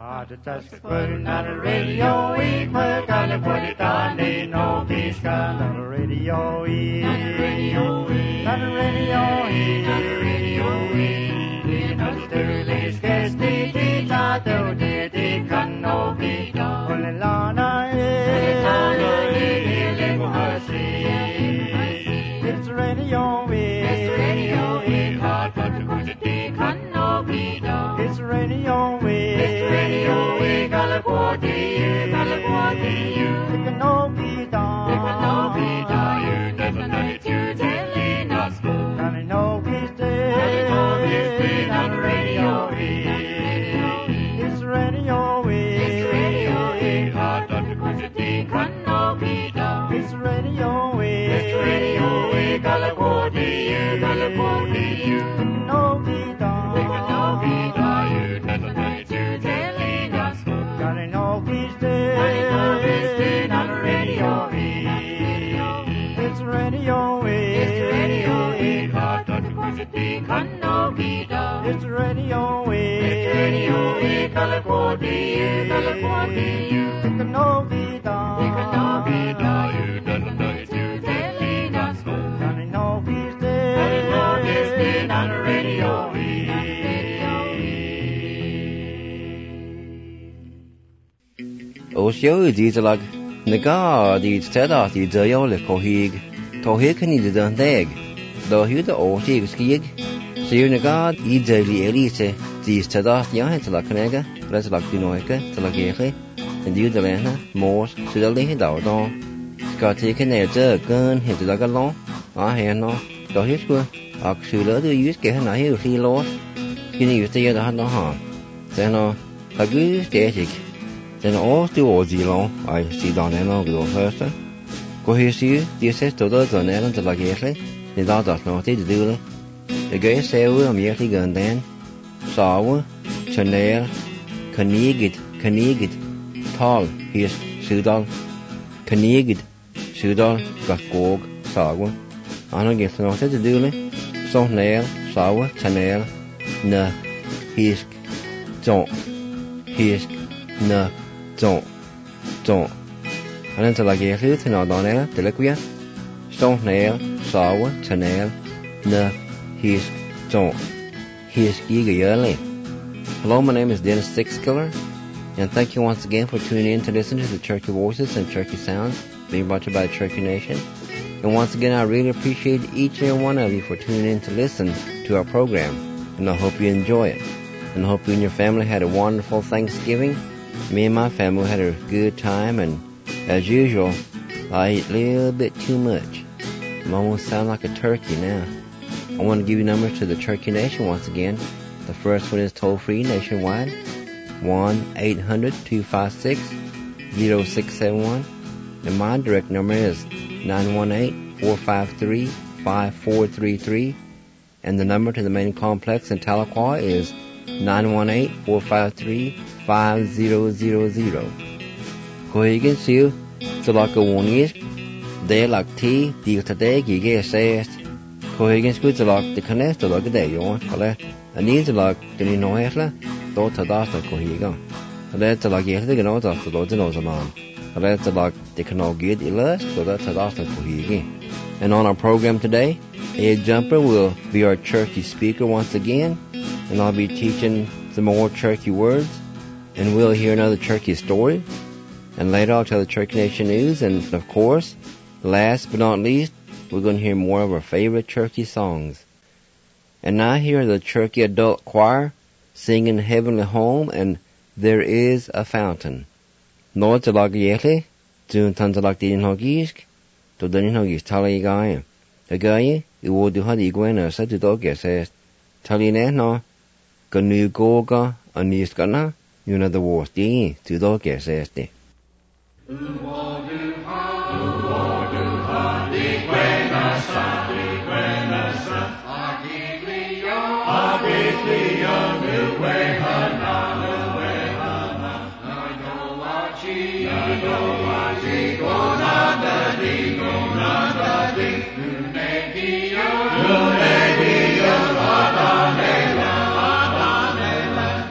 Osio dizelag naga di teda di dayol kohig tohig ni de deg do hu de otig skig siu naga I daily elite di teda ya hetla knega reslak dinoike tla gege en di de lena mos sudali da do skati kene de gun hetla galon a heno do hisku ak sula de yus ke na hi fi lo kini yus de da no ha seno agu stetik then all the Ozilon, I see down in on the first. Go here, see, the sister does on Ellen to like Ashley, the dog does not do the gay sailor, immediately gun then, Sawa, Chanel, Canigit, Tall, here's Sudal, Canigit, Sudal, Gagog, Sawa. I don't get nothing to do it. So Nail, Sawa, Chanel, Na, Hisk, Don't, Hisk, Na. Don't. And until I get here to know Donnell, Deliquia, Stone Nail, Sawa, Chanel, Na, His, Don't, His Giga Yearly. Hello, my name is Dennis Sixkiller, and thank you once again for tuning in to listen to the Cherokee Voices and Cherokee Sounds being brought to you by the Cherokee Nation. And once again, I really appreciate each and every one of you for tuning in to listen to our program, and I hope you enjoy it. And I hope you and your family had a wonderful Thanksgiving. Me and my family had a good time, and as usual, I eat a little bit too much. I'm almost sound like a turkey now. I want to give you numbers to the Cherokee Nation once again. The first one is toll-free nationwide, 1-800-256-0671. And my direct number is 918-453-5433. And the number to the main complex in Tahlequah is 918-453-5000. Kohigan siu, Salaka Wonish, De Lak T, Diltade, Gige says, Kohigan Squidalak, the Connect, the Lugade, you want, Anita Lak, the Ninoesla, Dota Dasta Kohigan. Let the Lagate, the Nota, the Lodinosalam. Let the Lak, the Cano Gid, Illust, so that's the Dasta Kohigan. And on our program today, Ed Jumper will be our Cherokee speaker once again, and I'll be teaching some more Cherokee words, and we'll hear another Cherokee story, and later I'll tell the Cherokee Nation news, and of course, last but not least, we're going to hear more of our favorite Cherokee songs. And now here the Cherokee Adult Choir singing Heavenly Home and There Is a Fountain. Lord Talag Yeti, Jun Tantalak Din Hogisk, to the Hogis Tali Guy. The guy, you would do Hadi Gwena, said to dog, says, Taline no, Ganu Goga, and Niskana, you know the worst, to dog, says the. Big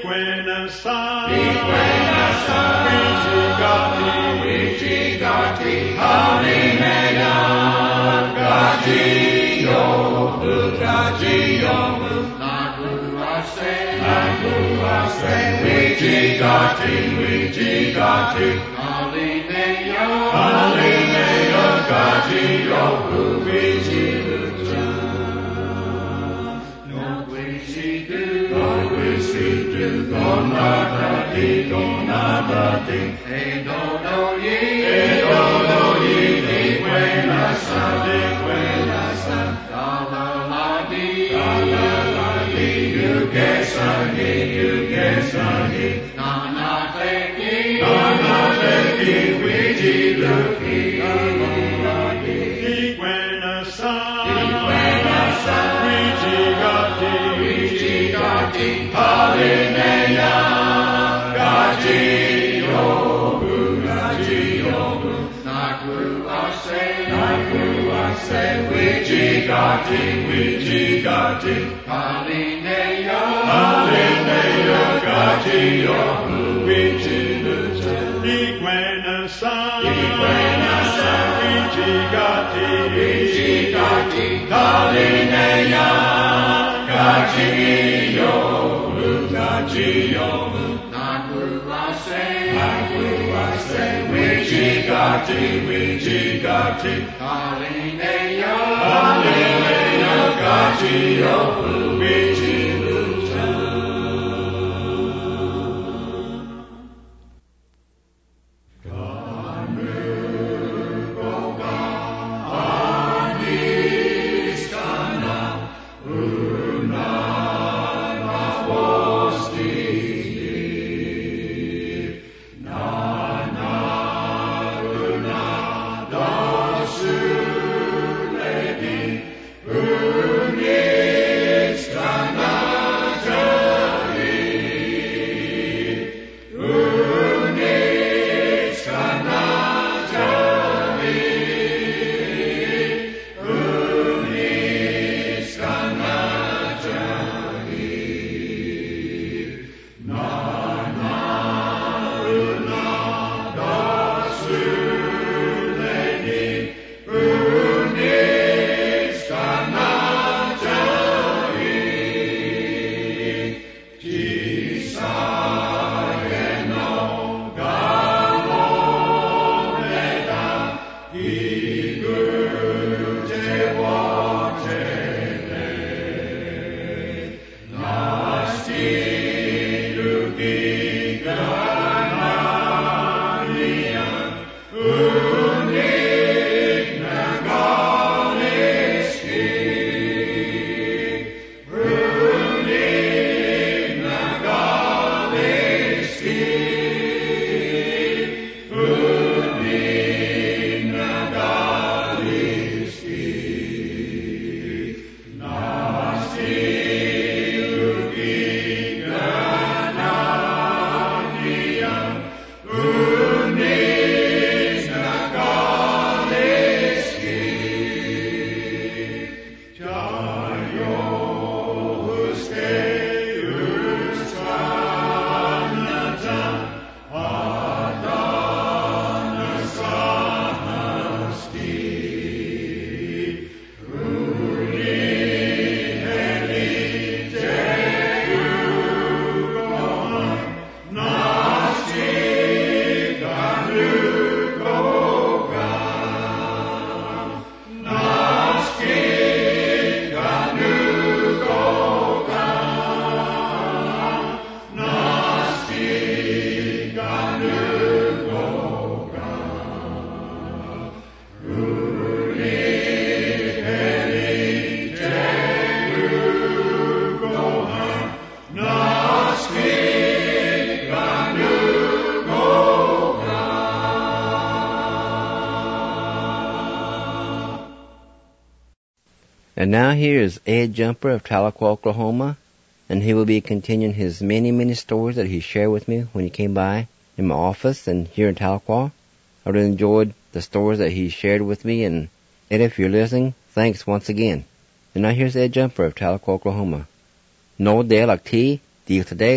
And now here is Ed Jumper of Tahlequah, Oklahoma, and he will be continuing his many, many stories that he shared with me when he came by in my office and here in Tahlequah. I really enjoyed the stories that he shared with me, and Ed, if you're listening, thanks once again. And now here's Ed Jumper of Tahlequah, Oklahoma. No de lak ti, di tadeg,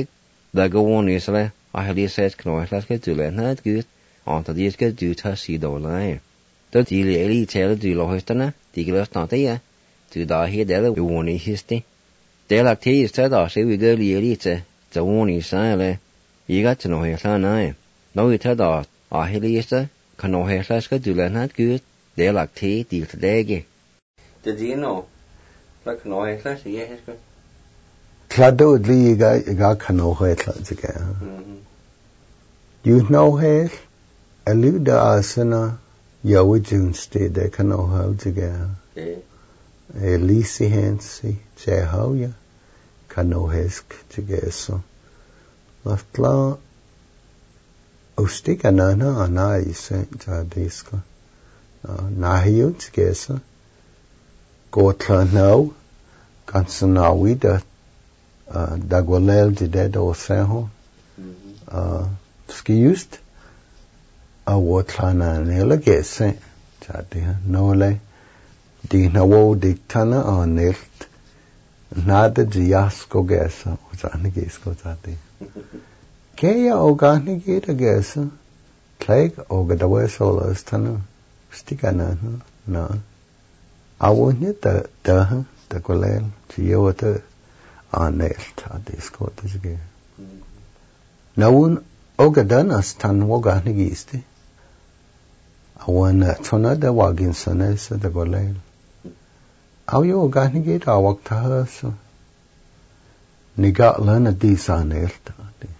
Da go on isle, I had says knows las get to learn not good, on the disk do to see the line. The deal tell do lohistana, diglas not there, to da here there we won history. They like tea said, I say we go elite, the one is silent. You got to know his line. No, it had I had Easter, can no hair las get to learn not good, they like tea, deal today. Did you know? Like no hair las, yes, good. Clado liga cano headlines again. You know here, a luda asana, Yawajun state they cano hold again. A Lisi Hansi, Jehoya, cano hesk together. Laftla Ustika Nana, and I sent Jadiska. Nahiyun together. Gotla no, Gansana Dagwalel de dead or Saho. Skiyust a Watlana and Elegase, Jadia, Nole, Dinawo dictana on Nilt, Nada Giasco Gessa, was Anigisco Zati. Kaya Oganigita Gessa, Clegg Ogadawe Solas Tana, Sticana, no. I won't yet the Gwalel, Giota. Nelt this court is again. Now one Ogadanas tan Woganigisti. I want Tona the Waginsones the Golel. How you organigate our work to her so? Nigat learn a dis Nelt.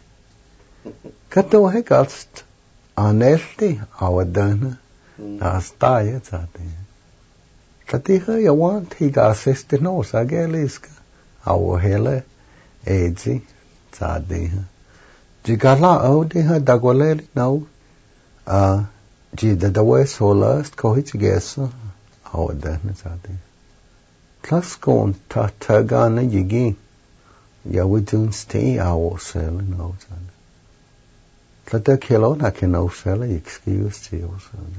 Kato Hegast Nelti, our dana, as tired at it. Katiha you want, he got 60 nose, I guess. Our hele, Edzi, Zadi. Jigala Odiha Dagwaleli now, Jida the way so last, Kohich Gesso, our dana Zadi. Klaskon Tatagana Yigi, Yawidun stay our cell no Zadi. Klata Kilona can no cell, excuse you.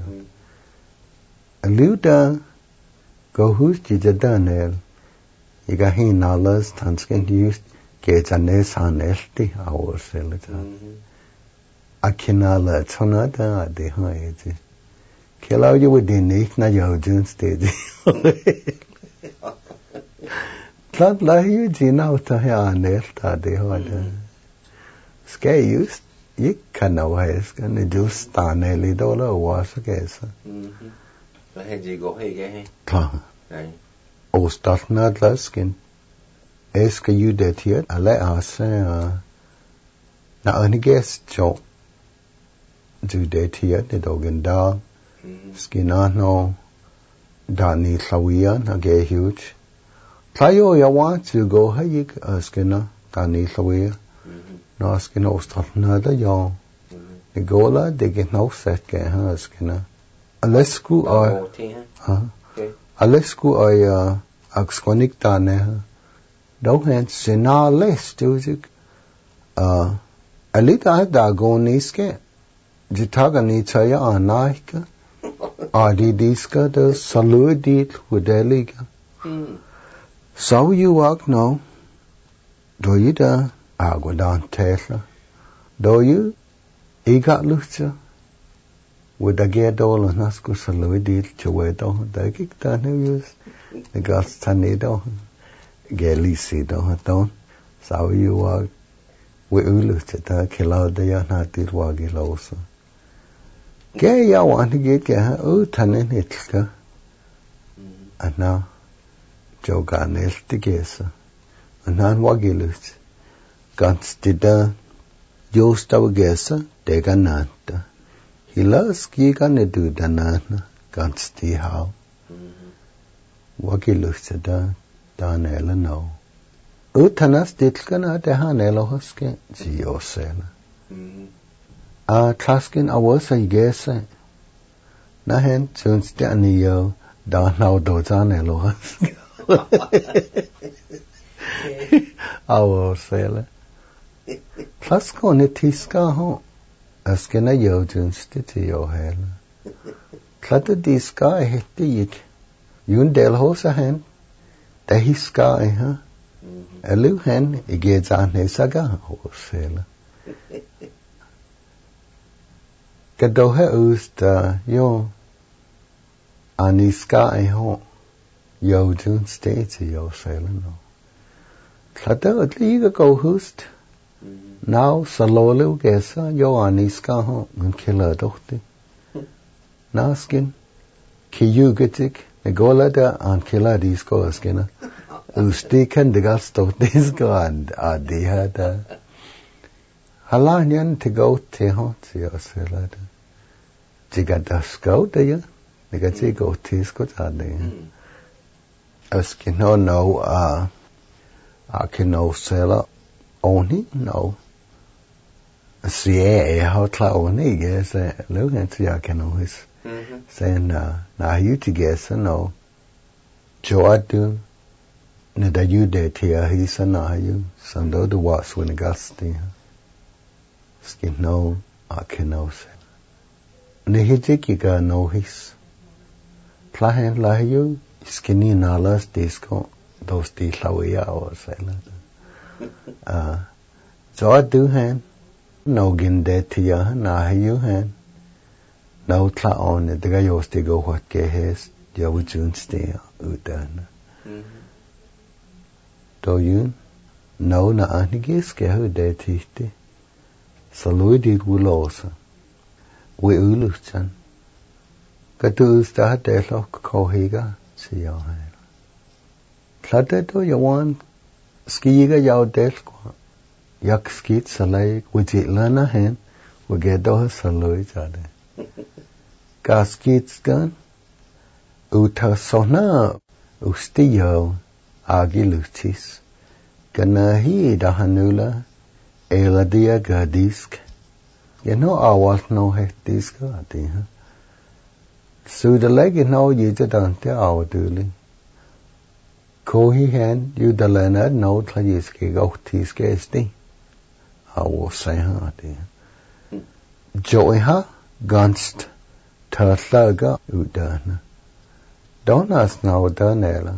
Aluda, go who's Jida Danel. You got him dollars, Tanskin used get a nest on Elti, our senator. I cannot let Sonata at the high. Kill out you with the nick, not your June stage. Not like you, Gina, to hear an Elta at the high. Scare used, you can know his, and the juice stand a little was a guess. The head you go, hey, Ostatna Laskin. Eska you det here, I let us now only guess Joe. Do det here, the dog and dog. Skinano, Dani Slawian, a gay huge. Tayo, ya want to go, hey, Skina, Dani Slawia. No skin Ostatna the yaw. The gola, they get no set, Skina. Alesku or. Alesku ay axkonik tane don't hand sena less tuzik alita dagoniske jitaga ni chaya anaika adi diska the saludit hudeliga so you walk no do you da agwadan tesla do you iga lucha with a gear doll and Nasco Saludil Chewedo, the Gictan who use the Gas Tanido, Gelisi don't, so you are we looked at the Kilaudia Natil Wagilosa. Gay, ya want to get Tanin Hitka, and now Joe Garnel the Gesa, and nan Wagilus, Gans Dida, Josta Gesa, Degananta. He loves Gigana do Danana, Gunsti how. Waki looks at the Danella no. Utanas ditkana de Hanelo Huske, Giosela. Traskin, I was a guess. Nahen, soon Stanio, Danao Dozanelo Huske. Our sailor. Trascon it Tiska home. Askena Yojun stitty your hair. Cluttered the sky hit the yik. Yun del hosa hen. The his sky, huh? Elu hen igezane saga osela. Kadohe usta yo aniska ho yo jun state yo sela no. Klada liga go hust. Now salolu gesa yo aniska ho unkilla dochte. Naskin kiyugetik negolada ankilla disko askena. Ustikan degasto disko and adihada. Halanyan to go te ho yo sela. Jigadasko de ya. Negatigo tisko ade. Askino no akino sela oni no. Sie how tlaoni yes look at ya kano is. Sen na you to guess no. Joadu ne da you de tia he sana you sando the was when gasti. Skin no akino sela. Ne hijiki ga no his. Plahen la you skinny nalas disco those di lawaya or sela. So I do hand no ginde tia na you hand no tla on the guy was to go what ke has ya wujun stay udan. Do you no na anigis ke hu de titi saludi gulosa we uluchan katu sta de lo ko higa si ya hai plata do you want skiga yaw del ko yak skit salai wuji lana hen we get do saloi jade gaskits gan uta sona ustiyo agilutis ganahi dahanula eladia gadisk you know awal no het disk ati ha so the leg no you jadante awduli kohi hen you dalana no tlajiske gautis sti awo sai ha ati joy ha ganst Tatlaga udana. Don't ask now danela.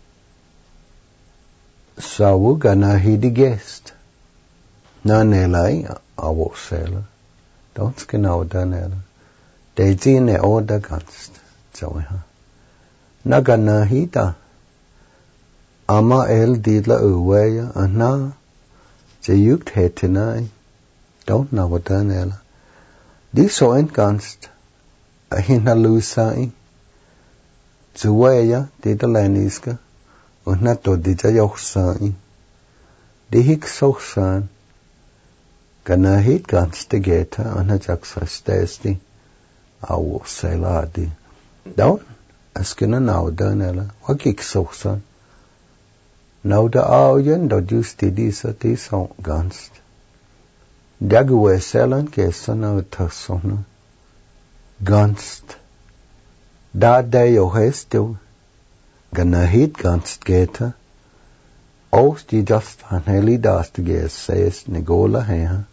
Sawu gana hidi guest. Nanelai awosela. Don't skin out danela. Deji ne order ganst. Joiha. Nagana hida. Ama el didla uweya ana. Jayuk hetinai. Don't know what danela. This so en ganst. Hina lusai zuwaya dita laniska una to dita yoksai dihik soksan kana hit gans tegeta ana jaksa stesti awu seladi down askina now danela wakik soksan now da auyen do justi disa tison gans dagwe selan kesana utasona Ganst da yo hestu gana hit ganst geta aus die just an heli dast ges says negola he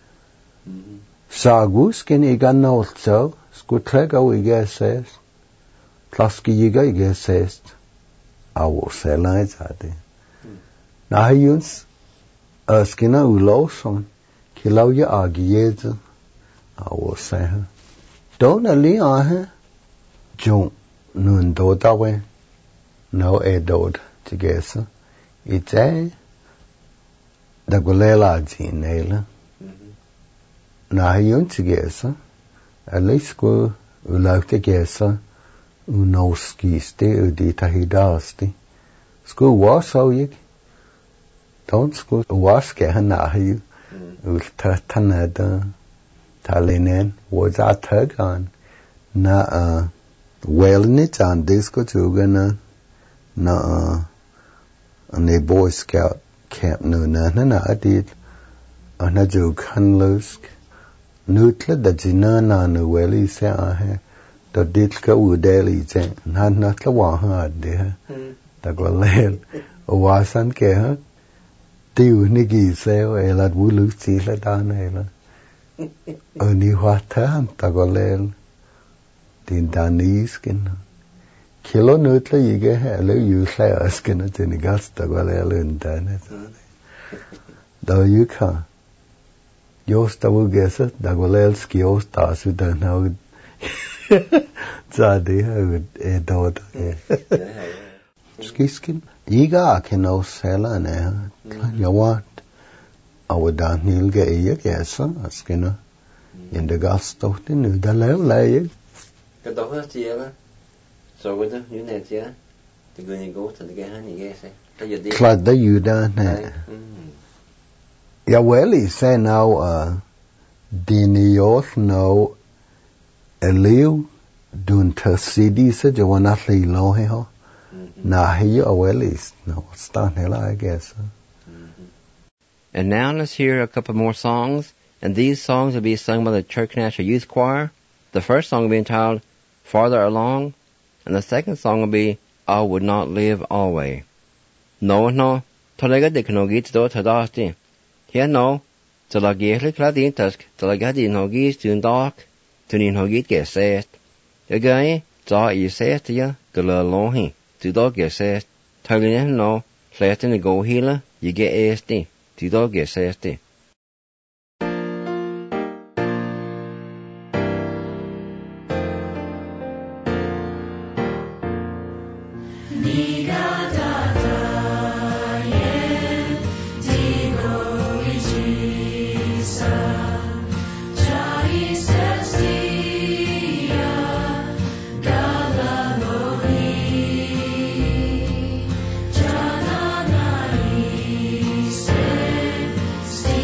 sagus ken igan also skutlega we ges says plaski yiga ges says awu selais ade na hyuns askina uloson kilauya agiez awu seh Don't ali ahe jo nun do dawe no e dod tigesa ite da golela jinela na hyun tigesa alisku ulauke gesa unoski ste udita hidasti sku wasau yik don't sku waske na hyu ulta tanada Talinen was a tagan na wellness and disco tugana na a Boy Scout camp no na adit ana jug hanlusk nutla da jinana no welly se ahe da ditka udeli je na natla wa ha de da golel wasan ke ha tiu ni gi se ela wulu si la danela Oni wata antagolel din daniskin kilo nutla yige hele yukla askena tini gasta gwalele undane. Da yuka. Josta wugesa da gwalelski josta asu da na zadi hud dod. Skiskin. Iga akino sela ne. Jawat. Awadan hilge iya gesa askena. In de gasto nu da leeg. Cái đó hết chia đó. So with the you net yeah. The going go to the gahan you guess. Klad da yuda ne. Ja wel I say now dinios no eliu dun ta city se jawanatli lo he ho. Na he well is no stand hela I guess. And now let's hear a couple more songs, and these songs will be sung by the Church National Youth Choir. The first song will be entitled Farther Along, and the second song will be I Would Not Live Always. No, tolega de no git do tadasti. Here no, tala gehli kladin task, tala gadi no gis tun dark, tunin ho git get set. Again, ta I set ya, gala lohi, to dog get set. Talin no, flat in the go healer, you get ASD. To dog get set. Stay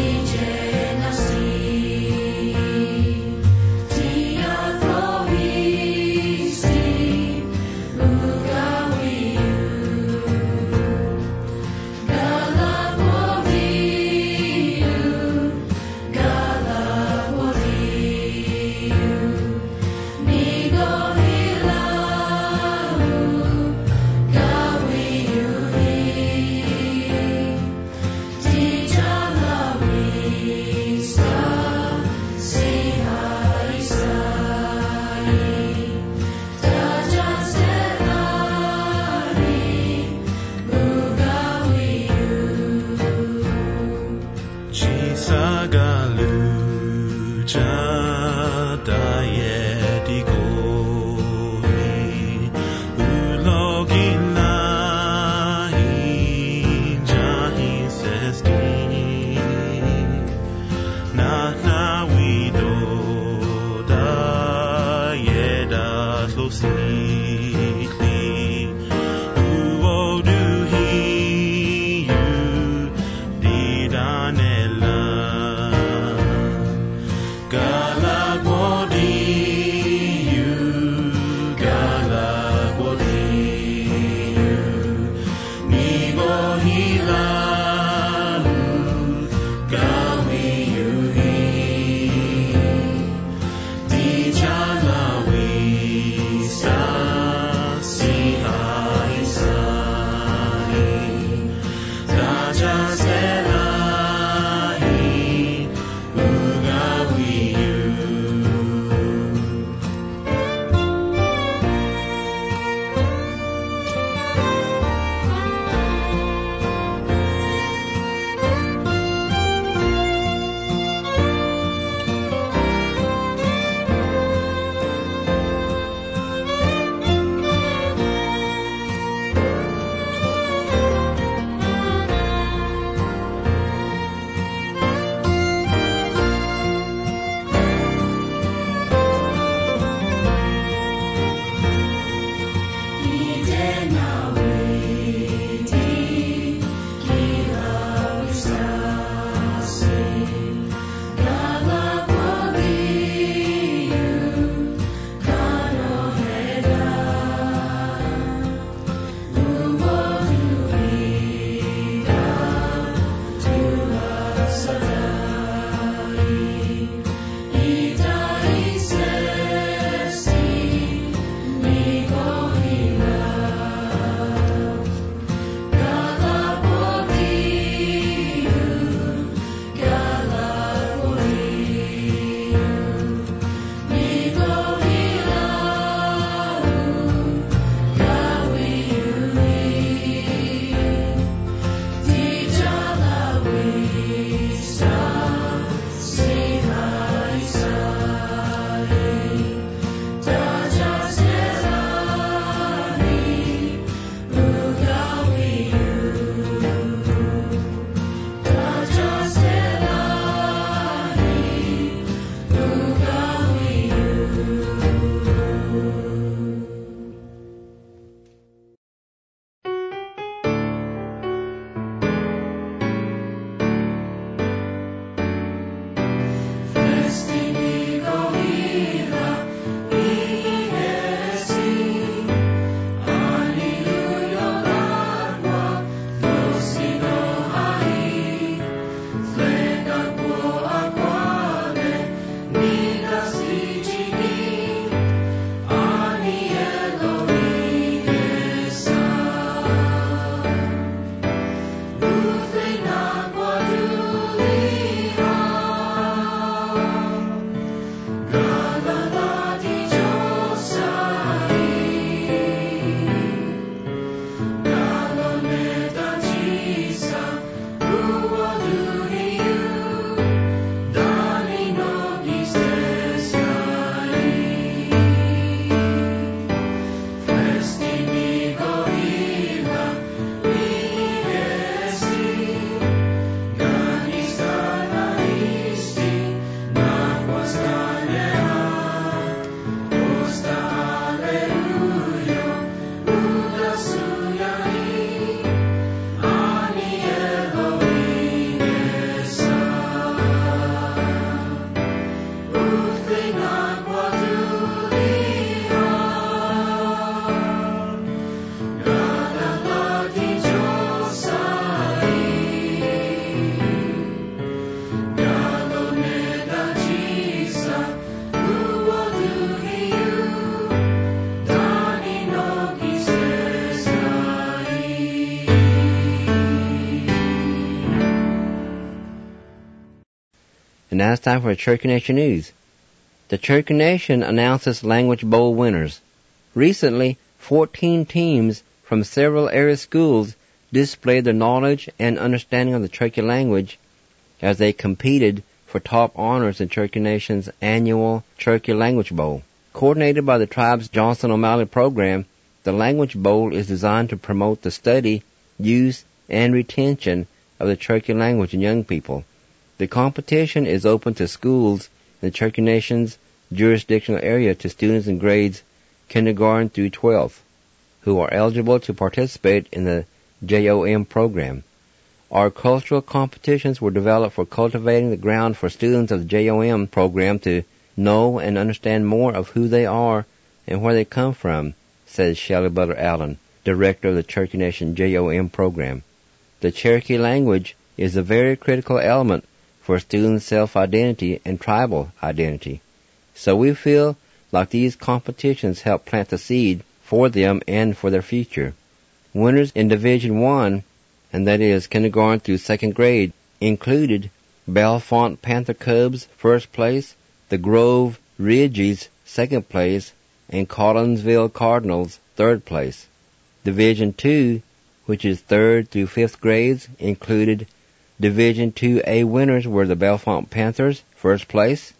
And now it's time for Cherokee Nation News. The Cherokee Nation announces Language Bowl winners. Recently, 14 teams from several area schools displayed their knowledge and understanding of the Cherokee language as they competed for top honors in Cherokee Nation's annual Cherokee Language Bowl. Coordinated by the tribe's Johnson O'Malley program, the Language Bowl is designed to promote the study, use, and retention of the Cherokee language in young people. The competition is open to schools in the Cherokee Nation's jurisdictional area to students in grades kindergarten through 12th who are eligible to participate in the JOM program. Our cultural competitions were developed for cultivating the ground for students of the JOM program to know and understand more of who they are and where they come from, says Shelley Butler Allen, director of the Cherokee Nation JOM program. The Cherokee language is a very critical element for students' self-identity and tribal identity. So we feel like these competitions help plant the seed for them and for their future. Winners in Division 1, and that is kindergarten through 2nd grade, included Bellefonte Panther Cubs, 1st place, the Grove Ridgies, 2nd place, and Collinsville Cardinals, 3rd place. Division 2, which is 3rd through 5th grades, included Division 2A winners were the Bellefonte Panthers, 1st place,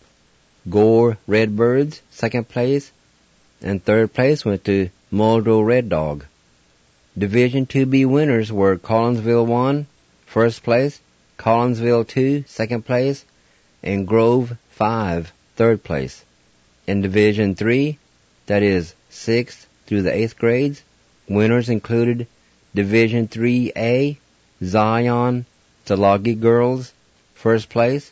Gore Redbirds, 2nd place, and 3rd place went to Muldrow Red Dog. Division 2B winners were Collinsville 1, 1st place, Collinsville 2, 2nd place, and Grove 5, 3rd place. In Division 3, that is 6th through the 8th grades, winners included Division 3A, Zion Tsalagi Girls, 1st place,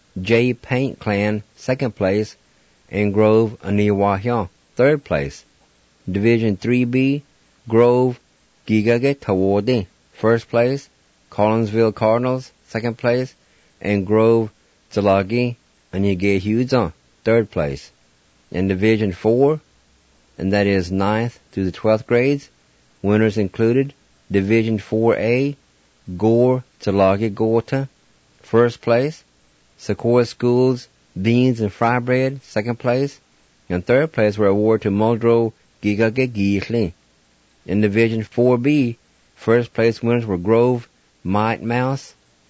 J Paint Clan, 2nd place, and Grove Aniwahya, 3rd place. Division 3B, Grove Gigage Tawode, 1st place, Collinsville Cardinals, 2nd place, and Grove Tsalagi Anigehuza, 3rd place. In Division 4, and that is 9th through the 12th grades, winners included Division 4A, Gore Tsalagi Gorta, 1st place, Sequoia Schools Beans and Fry Bread, 2nd place, and 3rd place were awarded to Muldrow Gigagegihli. In Division 4B, 1st place winners were Grove Might Mouse,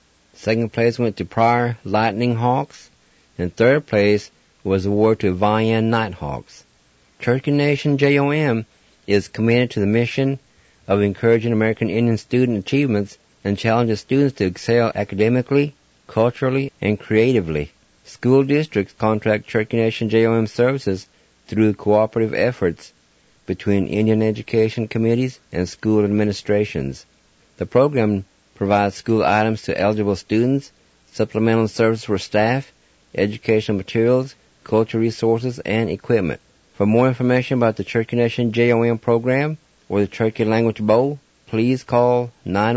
2nd place went to Pryor Lightning Hawks, and 3rd place was awarded to Vian Nighthawks. Cherokee Nation JOM is committed to the mission of encouraging American Indian student achievements and challenges students to excel academically, culturally, and creatively. School districts contract Cherokee Nation JOM services through cooperative efforts between Indian education committees and school administrations. The program provides school items to eligible students, supplemental services for staff, educational materials, cultural resources, and equipment. For more information about the Cherokee Nation JOM program or the Cherokee Language Bowl, please call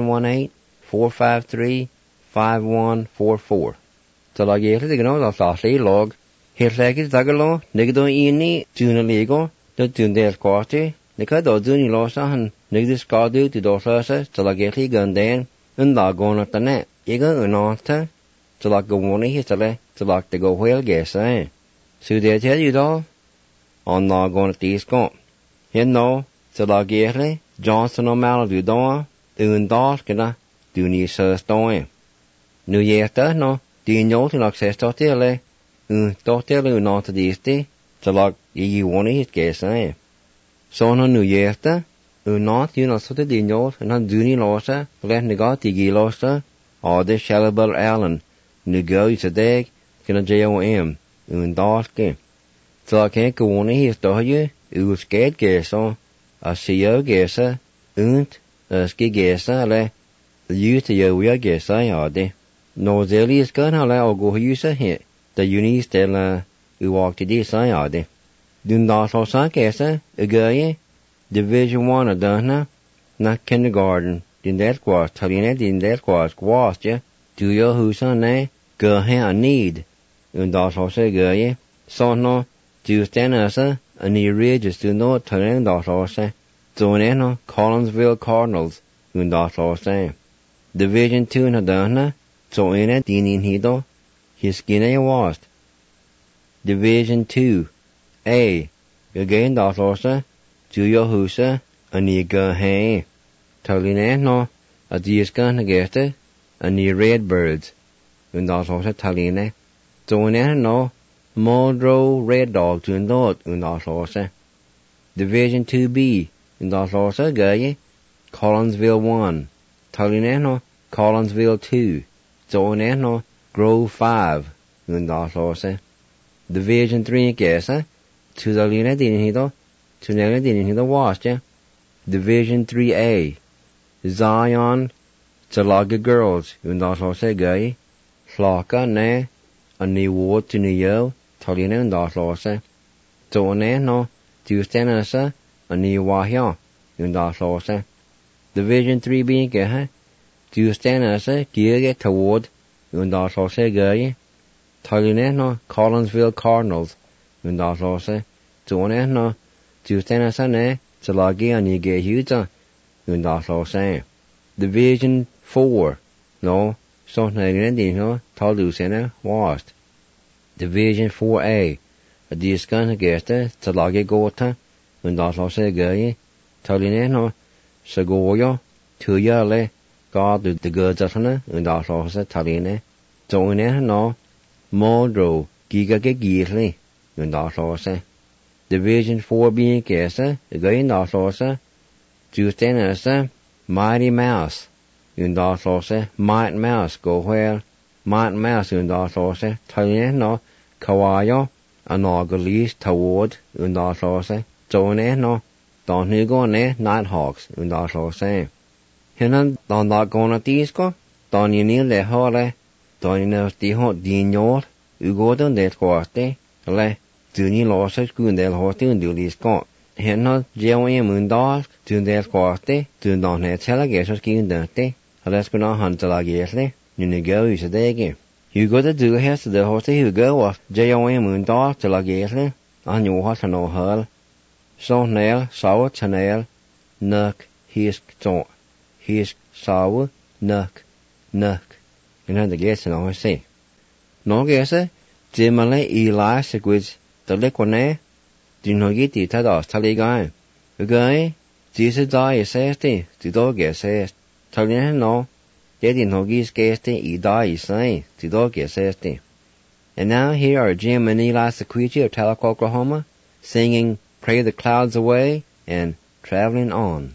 918-453-5144. Talageli digno da sasli log. Hirlegi dagalo nigdo ini tunaligo the tundel quarty. Nika do duni losahan nigdis kadu to dosasa talageli gandan undagona tane. Iga unata talagawoni hitale talag to go whale guess So they tell you though on nagona tisko. No talageli Johnson O'Malley do undalkina duni sirstoin. Nu yeta no Dino to access totele, totele not disti, to log ye one hit guess So no new yeta, not you not so the dino, and not duni losa, let negati gilosa, or the Shellable Allen, nu go is a dag, can a JOM, darke. So I can't go on his doye, scared guess a CEO guesser, ski guesser, le, the youth to your weird guess are they. No zelius gun hala go yusa hit the uni stella who walked to sign are they. Do not so sankesa, a guy, Division 1 of Dunna, not kindergarten, din that was, Talina din that was, ja, do your who's on there, go here need, not so say guy, so no, do stand us a near ridges to no turn dot so say, so no, Collinsville Cardinals, not so say. Division 2 of Dunna, so in it, dinin hido, his skin a wast. Division 2 A. Again Dotlosa, Juyohusa, Aniga Hay. Taline no, a Diasca Nagesta, Ani Red Birds, Undotlosa Taline. Zoane no, Muldrow Red Dog to Indot, Undotlosa. Division 2B, Undotlosa Gaye, Collinsville 1. Taline no, Collinsville 2. Zoane no, Grove 5, Undotlosa. Division 3 Gesa, Tuzalina Dinhido, Tunela Dinhido Wasja. Division 3A, Zion, Talaga Girls, Undotlosa Gaye, Flocka Ne, Ani Ward to Neo, Talina Undotlosa. Zoane no, Tustanasa, Ani Wahya, Undotlosa. Division 3B Geha, Tustanasa, Giga Taward, Undotlosa Gaye. Talina no, Collinsville Cardinals, Undotlosa. Zoane no, Tustanasa Ne, Talagi Ani Gehuta, Undotlosa. Division 4, no, Sonagina Dino, Talusena, Wast. Division 4A, a Discan Gesta, Talagi Gota, Undotlosa Gaye. Talina no, Sagoyo, Tuyale, God the Goods of Hana, Undotlosa Talina. Zoane no, Muldrow, Giga Gigli, Undotlosa. Division 4B Gesta, Again Dotlosa, Justanasa, Mighty Mouse, Undotlosa, Might Mouse, go where, Might Mouse, Undotlosa, Talina no, Kawayo, Anogalis, Taward, Undotlosa, Zoane no, Don Hugo ne, Nighthawks, Undotlosa. Hinan, Don Dagona Disco, Don Yinil le Hole, Don Yinos Diho Dinyor, Ugodan de Quarte, Le, Duni Losses, Gundel Horti, Undulis Scott. Hinan, Jewin Mundas, Dundel Quarte, Dundon het Telegasos Gundante, Alaskuna Huntelagesle, Nunigo Usadegi. Hugo the Dugas to the Horti Hugo was Jewin Mundas Telagesle, on your hot and no hull. So nail, sour, chanel, nuck, hisk, ton. Hisk, sour, nuck, nuck. You know the guess and always say. No guesser, Jimale Eli Seguids, the liquid Dinogiti Tados Taligai. The guy, Jesus die is safety, the dog is says. Talian no, Daddy Nogis gasty, he die is saying, the dog is safety. And now here are Jim and Eli Sequiji of Tahlequah, Oklahoma, singing Pray the Clouds Away and Traveling On.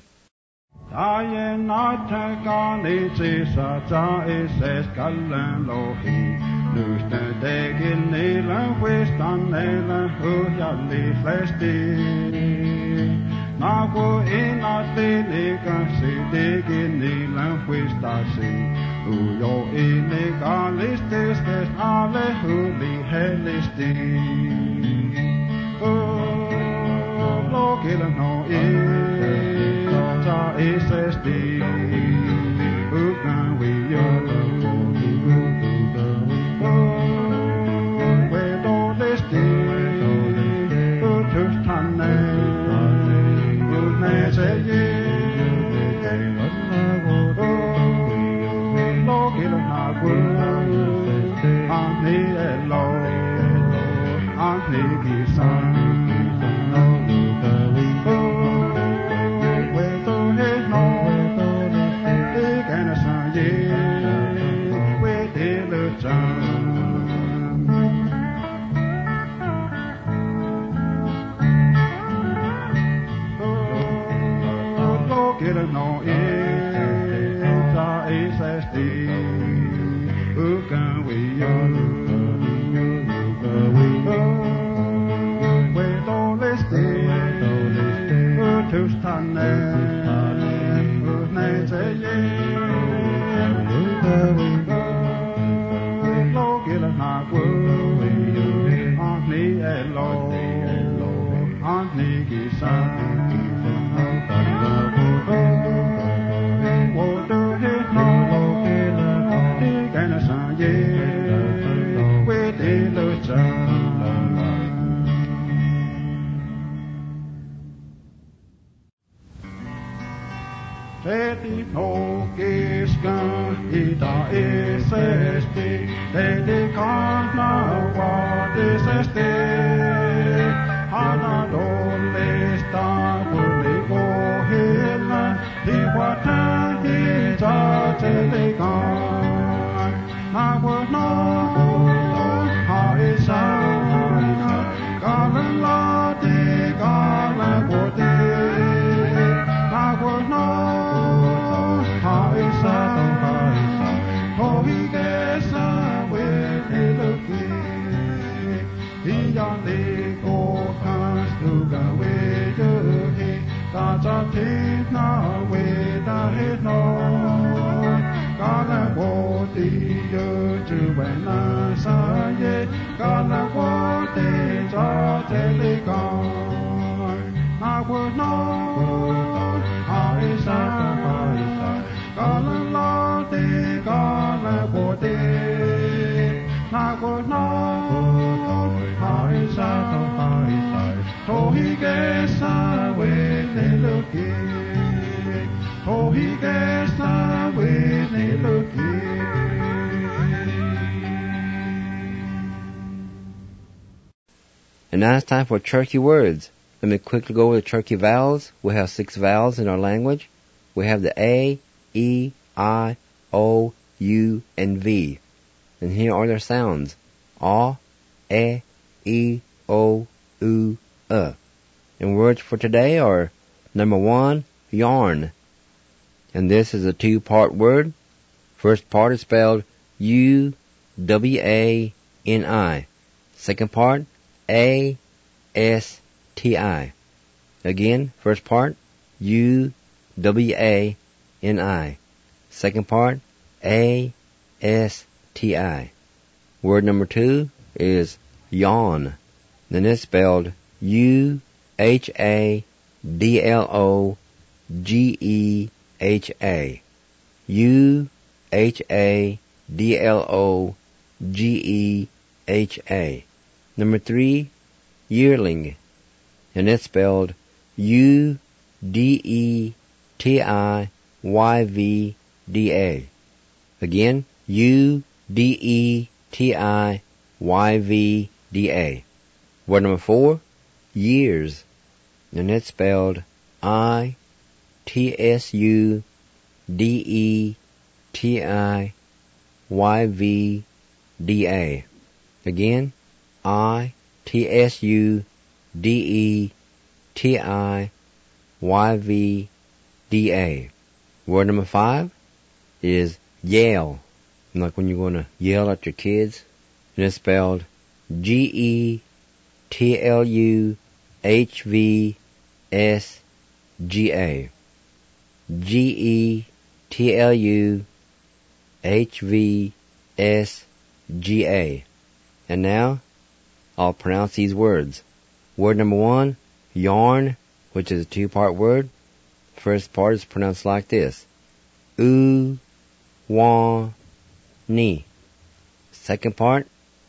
Lusten degen nelen wistan nelen hujali flesti. Nago ina deliga si degen nelen wistasi. Ujo illegalistis des alle huli helisti. Logila no ta isesti. Ugan we yo. Teti no kiskan ita SST Delicana guardeseste, Hana dolesta buligo hila, Iwata hija telegan, Nagwana haisa, Galala de gala bode, Nagwana haisa, Hovigesa weneluki, Iyane kokas nuga weduhi, Tajatina weda hino, Gala wodi yujuwena saye, Gala wodi jatelikan, Nagwana haisa, Gala lade gala bode, Nagwana haisa, Tohigesa weneluki, Tohigesa weneluki. And now it's time for Cherokee words. Let me quickly go over the Cherokee vowels. We have 6 vowels in our language. We have the A, E, I, O, U, and V. And here are their sounds. A, E, I, O, U, And words for today are number 1, yarn. And this is a 2-part word. First part is spelled U-W-A-N-I. Second part, A-S-T-I. Again, first part, U-W-A-N-I. Second part, A-S-T-I. Word number 2 is yawn. Then it's spelled U-H-A-D-L-O-G-E-H-A. U-H-A-D-L-O-G-E-H-A. Number 3, yearling. And it's spelled U-D-E-T-I-Y-V-D-A. Again, U-D-E-T-I-Y-V-D-A. Word number 4, years. And it's spelled I-T-S-U-D-E-T-I-Y-V-D-A. Again, I-T-S-U-D-E-T-I-Y-V-D-A. Word number 5 is yell. Like when you're going to yell at your kids. And it's spelled G-E-T-L-U-H-V-S-G-A. G-E-T-L-U-H-V-S-G-A. And now, I'll pronounce these words. Word number 1, yarn, which is a 2-part word. First part is pronounced like this. U-wa-ni. Second part,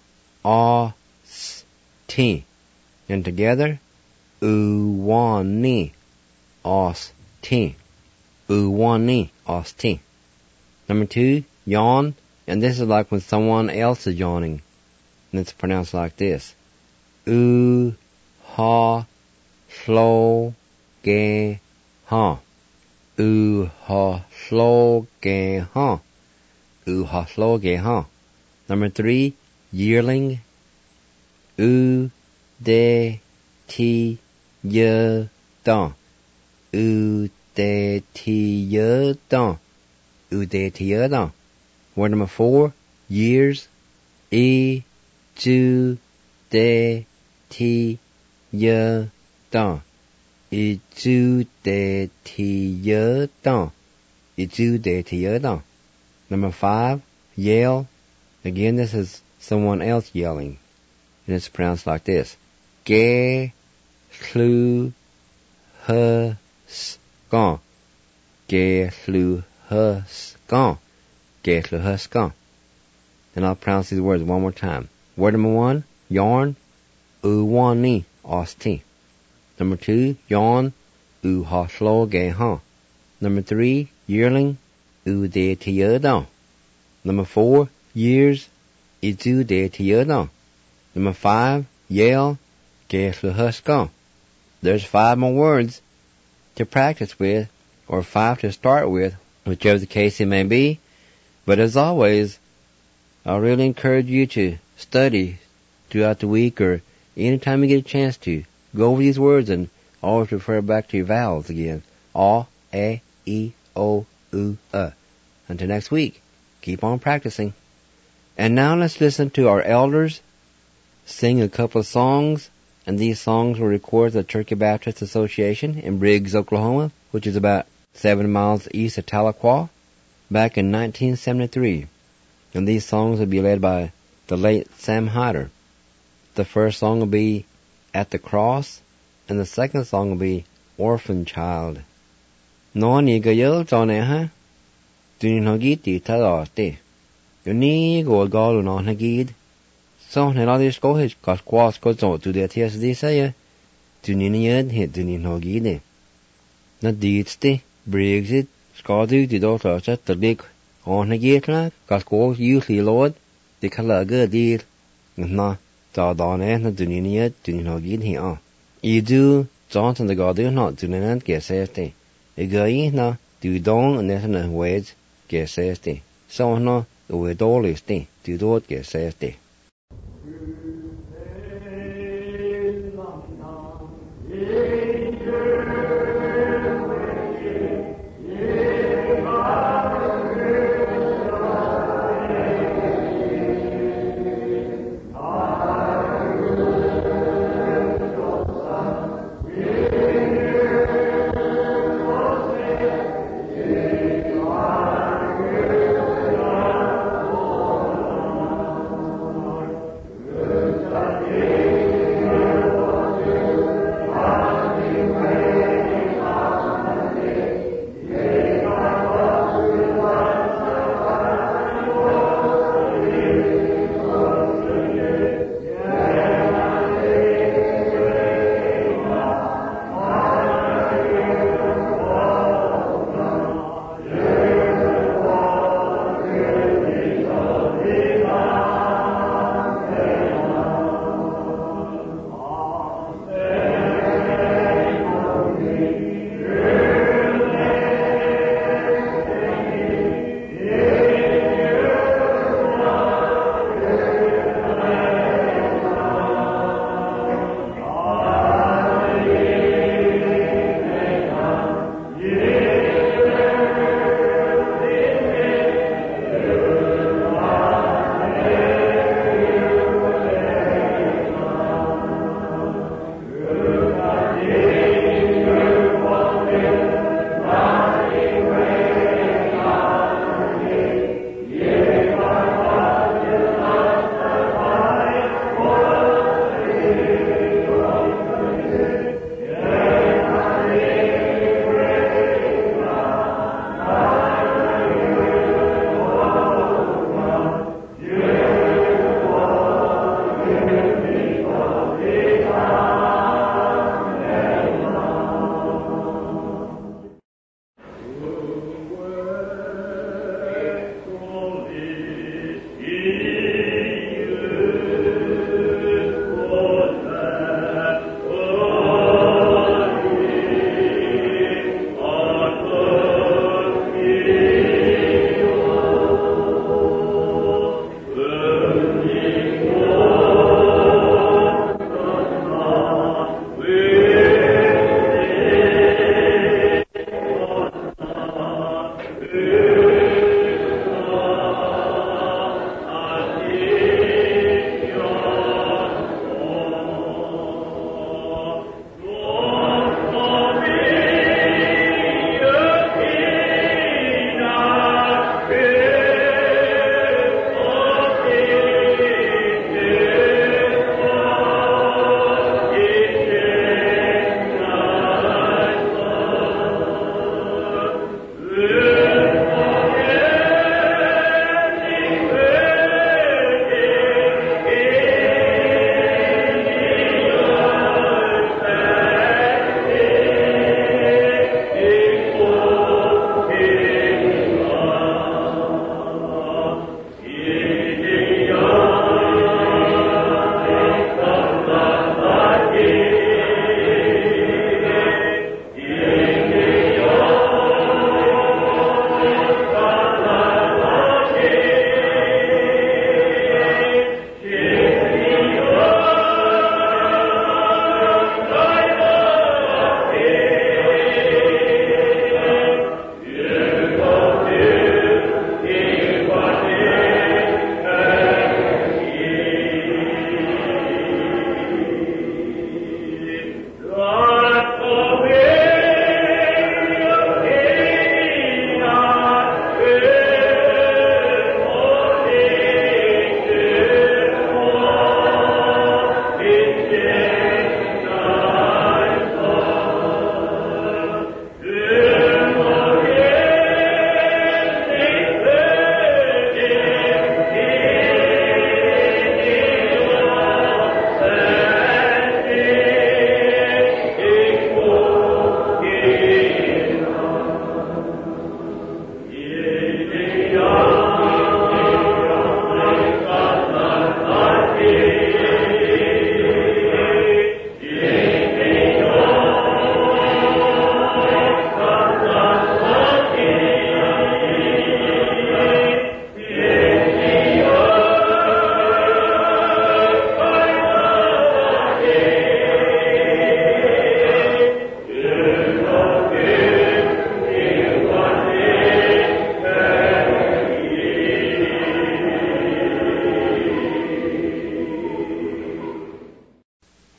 os-ti. And together, u-wa-ni, os-ti. U-wa-ni, os-ti. Number 2, yawn. And this is like when someone else is yawning. And it's pronounced like this. U-ha-flo-ge-ha. U-ha-flo-ge-ha. U-ha-flo-ge-ha. Number 3, yearling. U-de-ti-ye-da. U-de-ti-ye-da. U-de-ti-ye-da. Word number 4, years. I-ju-de-ti-ye-da. I-ju-de-ti-ye-da. I-ju-de-ti-ye-da. Number 5, yell. Again, this is someone else yelling. And it's pronounced like this. Ge-flu-ha-ska. Ge-flu-ha-ska. Ge-flu-ha-ska. And I'll pronounce these words one more time. Word number 1, yarn. U-wa-ni, os-ti. Number 2, yawn. U-ha-flo-ge-ha. Number 3, yearling. U-de-ti-ye-da. Number 4, years. I du det til gjør nå. Number 5, Yale, Geslu Husko. There's 5 more words to practice with, or 5 to start with, whichever the case it may be. But as always, I really encourage you to study throughout the week or anytime you get a chance to. Go over these words and always refer back to your vowels again. A, E, O, U, Until next week, keep on practicing. And now let's listen to our elders sing a couple of songs. And these songs were recorded at the Turkey Baptist Association in Briggs, Oklahoma, which is about 7 miles east of Tahlequah, back in 1973. And these songs will be led by the late Sam Hyder. The first song will be At the Cross, and the second song will be Orphan Child. Nó ni ga yel cho ne ha. Tu no gi ti ta da te. Yo ni go ga lo no na gid. So ne la dis go his ka kwas ko zo tu de ties di sa ya. Tu ni ni ed he tu ni no gi ne. Na dit te Brexit ska du di do ta sa ta dik on na gi na ka ko yu li lord de ka la ga di na ta da ne na tu ni ed tu ni no gi he a. I do Johnson the God do not do nan get safety. I go in na do don and then a wedge get safety. So no the way dolly stay do dot get safety.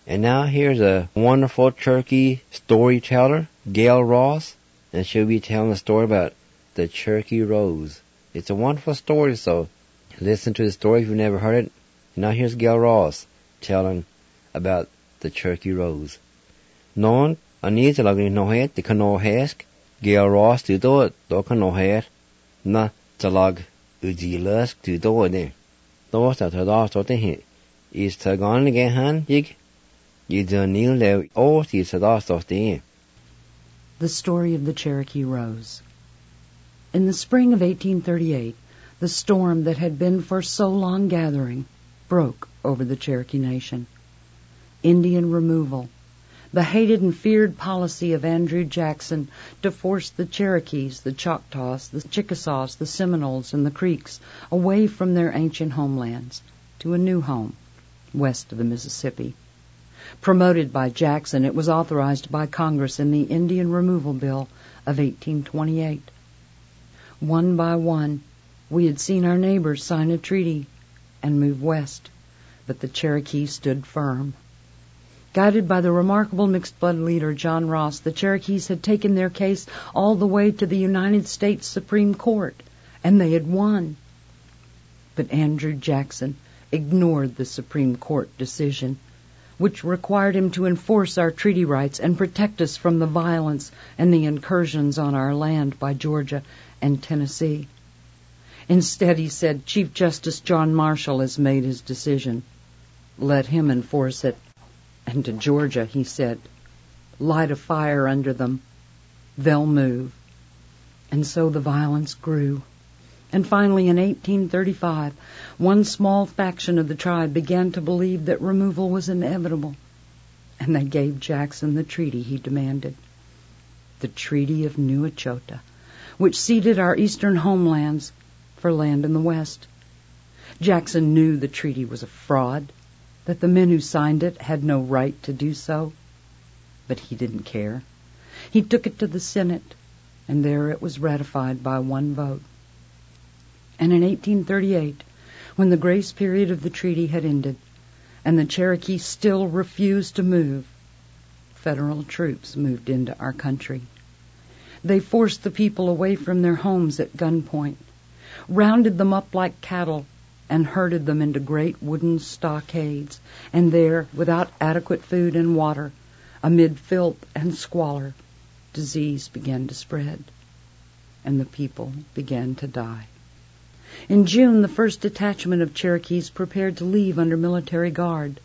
And now here's a wonderful Cherokee storyteller, Gail Ross, and she'll be telling a story about the Cherokee Rose. It's a wonderful story, so listen to the story if you've never heard it. And now here's Gail Ross telling about the Cherokee Rose. Non, anita lagni no het, the cano hesk, Gail Ross to do it, do cano het, na talag ujilask to do it. Those that are also to hit is to go on again, han, yig. You don't kneel there, oh, she's a lost of the. The story of the Cherokee Rose. In the spring of 1838, the storm that had been for so long gathering broke over the Cherokee Nation. Indian removal, the hated and feared policy of Andrew Jackson to force the Cherokees, the Choctaws, the Chickasaws, the Seminoles, and the Creeks away from their ancient homelands to a new home west of the Mississippi. Promoted by Jackson, it was authorized by Congress in the Indian Removal Bill of 1828. One by one, we had seen our neighbors sign a treaty and move west, but the Cherokee stood firm. Guided by the remarkable mixed-blood leader John Ross, the Cherokees had taken their case all the way to the United States Supreme Court, and they had won. But Andrew Jackson ignored the Supreme Court decision, which required him to enforce our treaty rights and protect us from the violence and the incursions on our land by Georgia and Tennessee. Instead, he said, Chief Justice John Marshall has made his decision. Let him enforce it. And to Georgia, he said, light a fire under them. They'll move. And so the violence grew. And finally, in 1835, one small faction of the tribe began to believe that removal was inevitable, and they gave Jackson the treaty he demanded, the Treaty of New Echota, which ceded our eastern homelands for land in the west. Jackson knew the treaty was a fraud, that the men who signed it had no right to do so, but he didn't care. He took it to the Senate, and there it was ratified by one vote. And in 1838, when the grace period of the treaty had ended, and the Cherokee still refused to move, federal troops moved into our country. They forced the people away from their homes at gunpoint, rounded them up like cattle, and herded them into great wooden stockades, and there, without adequate food and water, amid filth and squalor, disease began to spread, and the people began to die. In June, the first detachment of Cherokees prepared to leave under military guard.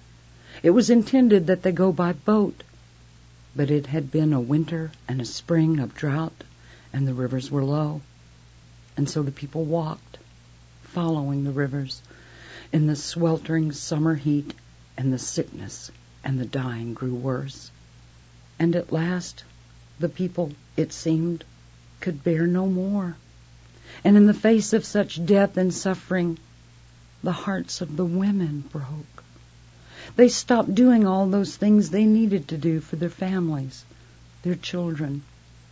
It was intended that they go by boat, but it had been a winter and a spring of drought, and the rivers were low. And so the people walked, following the rivers, in the sweltering summer heat, and the sickness and the dying grew worse. And at last, the people, it seemed, could bear no more. And in the face of such death and suffering, the hearts of the women broke. They stopped doing all those things they needed to do for their families, their children.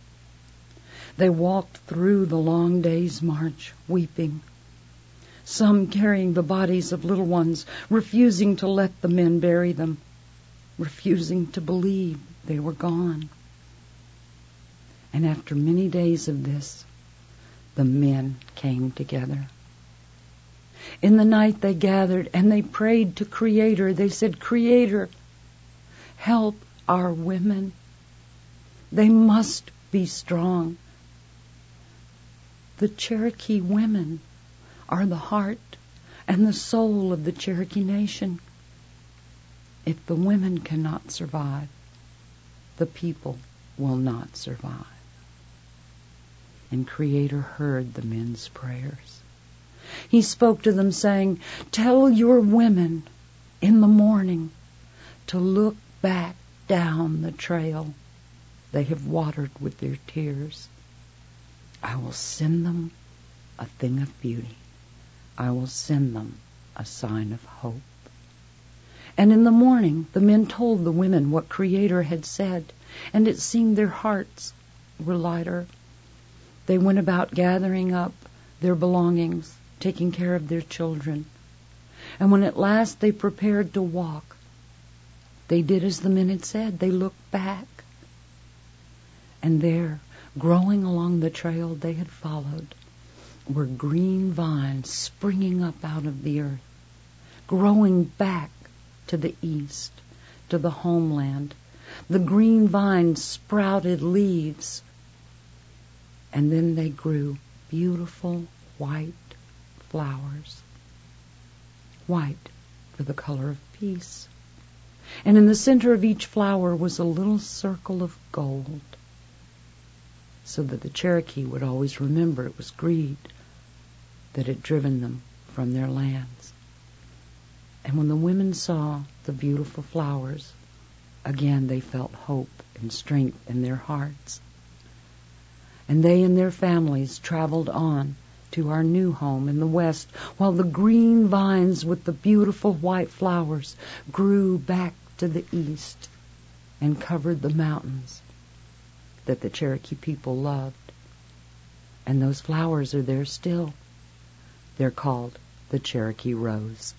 They walked through the long day's march, weeping, some carrying the bodies of little ones, refusing to let the men bury them, refusing to believe they were gone. And after many days of this, the men came together. In the night they gathered and they prayed to Creator. They said, Creator, help our women. They must be strong. The Cherokee women are the heart and the soul of the Cherokee Nation. If the women cannot survive, the people will not survive. And Creator heard the men's prayers. He spoke to them saying, tell your women in the morning to look back down the trail they have watered with their tears. I will send them a thing of beauty. I will send them a sign of hope. And in the morning the men told the women what Creator had said, and it seemed their hearts were lighter. They went about gathering up their belongings, taking care of their children. And when at last they prepared to walk, They did as the men had said. They looked back. And there, growing along the trail they had followed, were green vines springing up out of the earth, growing back to the east, to the homeland. The green vines sprouted leaves, and then they grew beautiful white flowers. White for the color of peace. And in the center of each flower was a little circle of gold, so that the Cherokee would always remember it was greed that had driven them from their lands. And when the women saw the beautiful flowers, again they felt hope and strength in their hearts. And they and their families traveled on to our new home in the west, while the green vines with the beautiful white flowers grew back to the east and covered the mountains that the Cherokee people loved. And those flowers are there still. They're called the Cherokee Rose.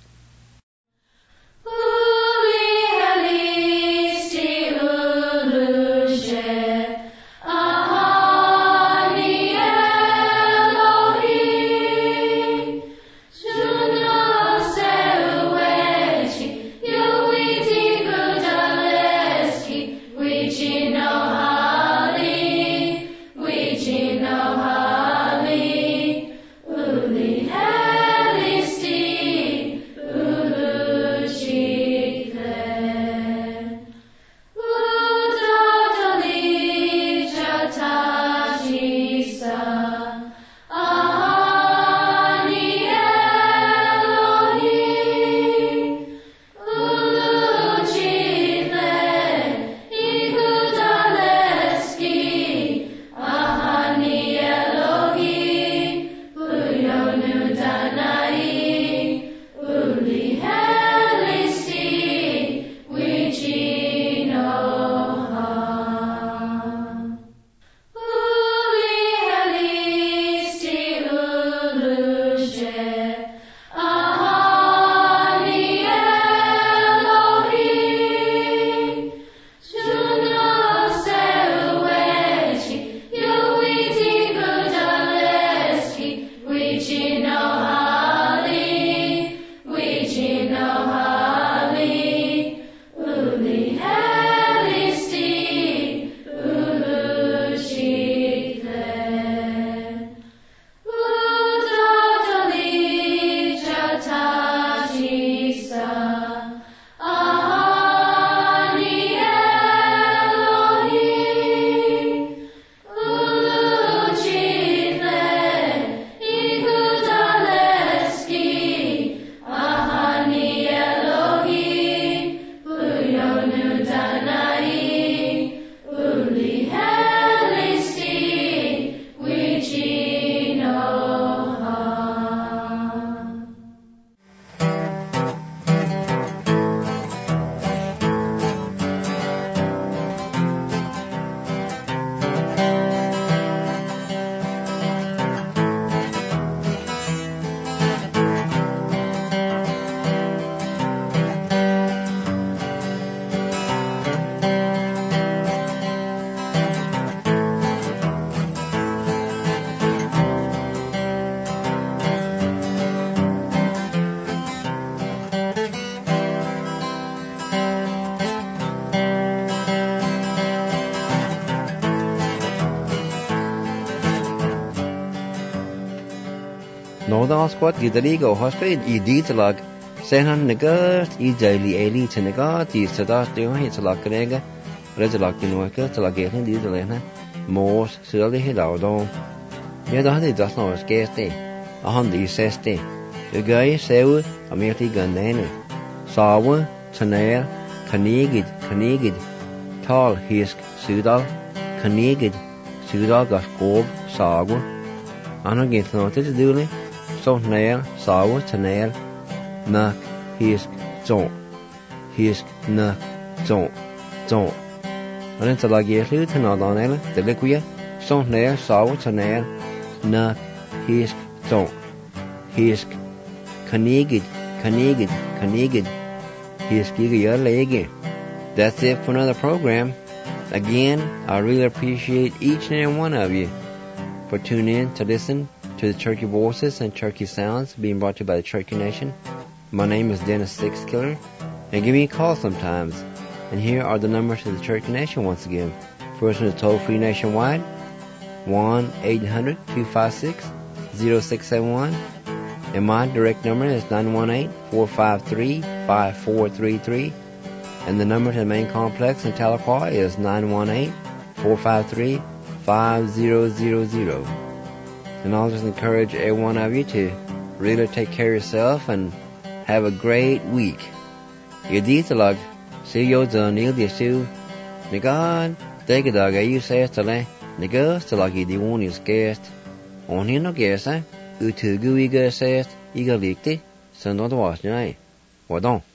Northern squat gidaligo hosped I ditalag sehan negat I daily eli tenegat I sadas deo hitalag kanega rezalag dinuaka talagehen didalena mors sirli hilaudon yadahdi dasno skeste ahandi seste the guy sew amirti ganene sawa taner kanigid tal hisk sudal kanigid sudal gaskog sawa anagit noted dule so nair sawa taner nak hisk nak ton Anen talagierlu tanadonela de liquia so nair sawa taner nak hisk kanigid hisk giga lege That's it for another program. Again, I really appreciate each and every one of you for tuning in to listen to the Cherokee Voices and Cherokee Sounds being brought to you by the Cherokee Nation. My name is Dennis Sixkiller, and give me a call sometimes. And here are the numbers to the Cherokee Nation once again. First one is toll-free nationwide, 1-800-256-0671. And my direct number is 918-453-5433. And the number to the main complex in Tahlequah is 918-453-5000. And I'll just encourage every one of you to really take care of yourself and have a great week. Yadithalag, see you done, Neil Yeshu. Nigad, take a dog, you say it to le. Niggas to like the one is guest. On here no guess, eh? Utugu, you say it, you got leaked it. Send on the wash, right? Well done.